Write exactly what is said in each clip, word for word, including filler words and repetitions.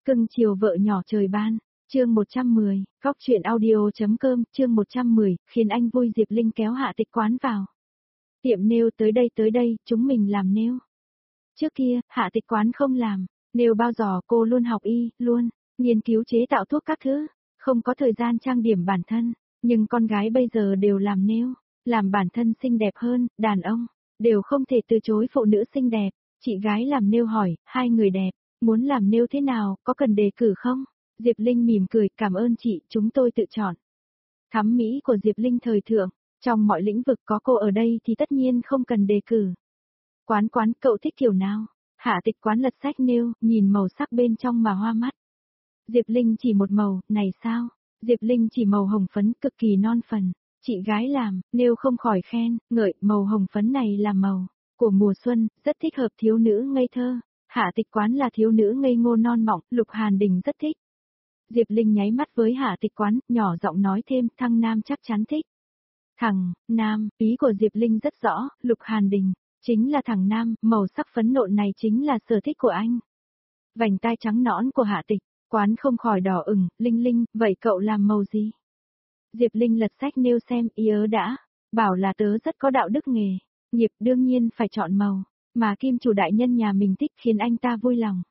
Cưng chiều vợ nhỏ trời ban, chương một trăm mười, góc chuyện audio.com, chương một trăm mười, khiến anh vui. Diệp Linh kéo Hạ Tịch Quán vào. Tiệm nail tới đây tới đây, chúng mình làm nail. Trước kia, Hạ Tịch Quán không làm, nail bao giờ cô luôn học y, luôn, nghiên cứu chế tạo thuốc các thứ, không có thời gian trang điểm bản thân, nhưng con gái bây giờ đều làm nail, làm bản thân xinh đẹp hơn, đàn ông, đều không thể từ chối phụ nữ xinh đẹp. Chị gái làm nail hỏi, hai người đẹp, muốn làm nail thế nào, có cần đề cử không? Diệp Linh mỉm cười, cảm ơn chị, chúng tôi tự chọn. Thẩm mỹ của Diệp Linh thời thượng, trong mọi lĩnh vực có cô ở đây thì tất nhiên không cần đề cử. Quán quán, cậu thích kiểu nào? Hạ Tịch Quán lật sách nail, nhìn màu sắc bên trong mà hoa mắt. Diệp Linh chỉ một màu, này sao? Diệp Linh chỉ màu hồng phấn, cực kỳ non phần. Chị gái làm, nail không khỏi khen, ngợi, màu hồng phấn này là màu của mùa xuân, rất thích hợp thiếu nữ ngây thơ. Hạ Tịch Quán là thiếu nữ ngây ngô non mọng, Lục Hàn Đình rất thích. Diệp Linh nháy mắt với Hạ Tịch Quán, nhỏ giọng nói thêm, thằng Nam chắc chắn thích. Thằng Nam, ý của Diệp Linh rất rõ, Lục Hàn Đình, chính là thằng Nam, màu sắc phấn nộn này chính là sở thích của anh. Vành tai trắng nõn của Hạ Tịch Quán không khỏi đỏ ửng, Linh Linh, vậy cậu làm màu gì? Diệp Linh lật sách nêu xem, ý ớ đã, bảo là tớ rất có đạo đức nghề, nghiệp đương nhiên phải chọn màu, mà kim chủ đại nhân nhà mình thích khiến anh ta vui lòng.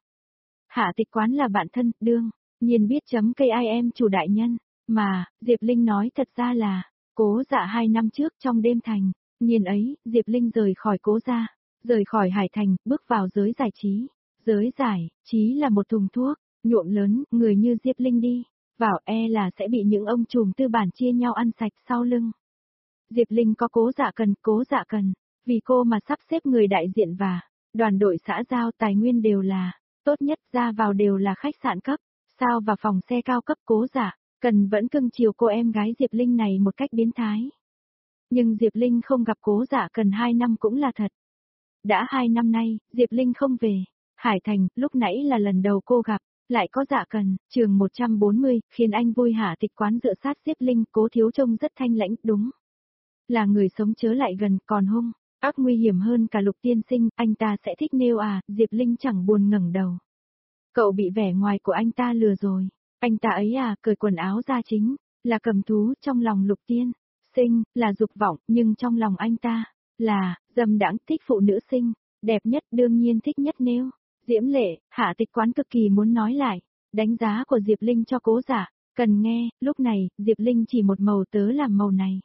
Hạ Tịch Quán là bạn thân, đương nhiên biết chấm cây I em chủ đại nhân, mà, Diệp Linh nói thật ra là, Cố Dạ hai năm trước trong đêm thành, nhiên ấy, Diệp Linh rời khỏi Cố Gia, rời khỏi Hải Thành, bước vào giới giải trí. Giới giải trí là một thùng thuốc, nhuộm lớn, người như Diệp Linh đi vào e là sẽ bị những ông trùm tư bản chia nhau ăn sạch sau lưng. Diệp Linh có Cố Dạ Cần, Cố Dạ Cần, vì cô mà sắp xếp người đại diện và đoàn đội xã giao tài nguyên đều là tốt nhất, ra vào đều là khách sạn cấp sao và phòng xe cao cấp. Cố Dạ Cần vẫn cưng chiều cô em gái Diệp Linh này một cách biến thái. Nhưng Diệp Linh không gặp Cố Dạ Cần hai năm cũng là thật. Đã hai năm nay, Diệp Linh không về Hải Thành, lúc nãy là lần đầu cô gặp, lại có Dạ Cần, trường một trăm bốn mươi, khiến anh vui. Hạ Tịch Quán dựa sát Diệp Linh, Cố thiếu trông rất thanh lãnh, đúng là người sống chớ lại gần, còn hung ác nguy hiểm hơn cả Lục tiên sinh, anh ta sẽ thích nail à? Diệp Linh chẳng buồn ngẩng đầu. Cậu bị vẻ ngoài của anh ta lừa rồi, anh ta ấy à, cởi quần áo ra chính là cầm thú, trong lòng Lục tiên sinh là dục vọng, nhưng trong lòng anh ta là dâm đãng, thích phụ nữ xinh đẹp nhất, đương nhiên thích nhất nail. Diễm lệ. Hạ Tịch Quán cực kỳ muốn nói lại đánh giá của Diệp Linh cho Cố Dạ Cần nghe, lúc này, Diệp Linh chỉ một màu, tớ làm màu này.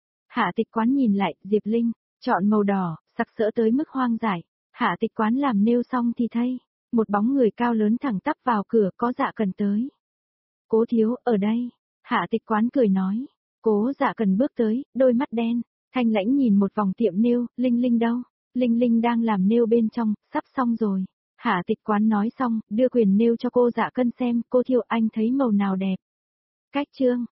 Hạ Tịch Quán nhìn lại, Diệp Linh chọn màu đỏ, sặc sỡ tới mức hoang dại. Hạ Tịch Quán làm nail xong thì thấy một bóng người cao lớn thẳng tắp vào cửa, có Dạ Cần tới. Cố thiếu, ở đây. Hạ Tịch Quán cười nói. Cố Dạ Cần bước tới, đôi mắt đen thanh lãnh nhìn một vòng tiệm nail. Linh Linh đâu? Linh Linh đang làm nail bên trong, sắp xong rồi. Hạ Tịch Quán nói xong, đưa quyền nail cho cô Dạ Cần xem, cô thiếu, anh thấy màu nào đẹp? Cách chương